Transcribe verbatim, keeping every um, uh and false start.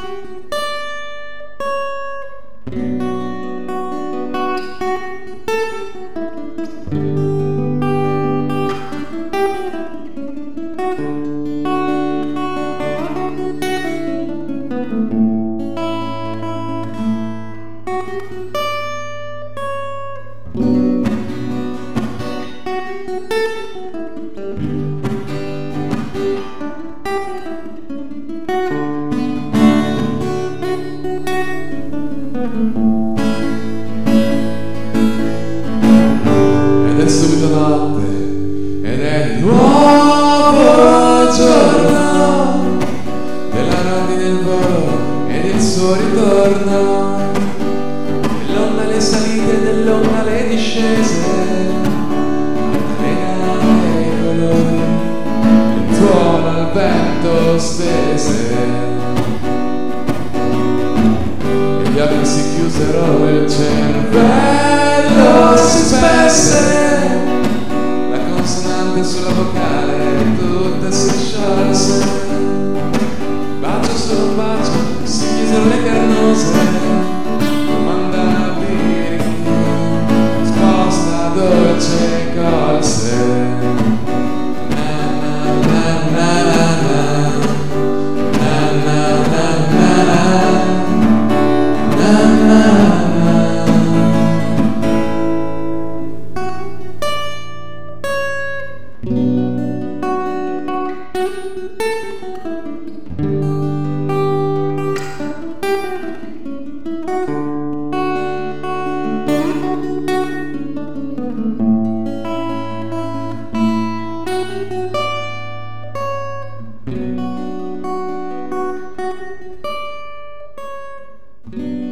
Ed è subito notte ed è il nuovo giorno della rondine del volo ed il suo ritorno, dell'onda le salite, dell'onda le discese, altalena e i colori, il tuono al vento spese. E gli occhi si chiusero e il cervello si spesse, la consonante sulla vocale tutta si sciolse. Bacio su un bacio si chiusero le carnose, domanda birichi, risposta dolce colse. Na na na na na na na na na na na. Thank you.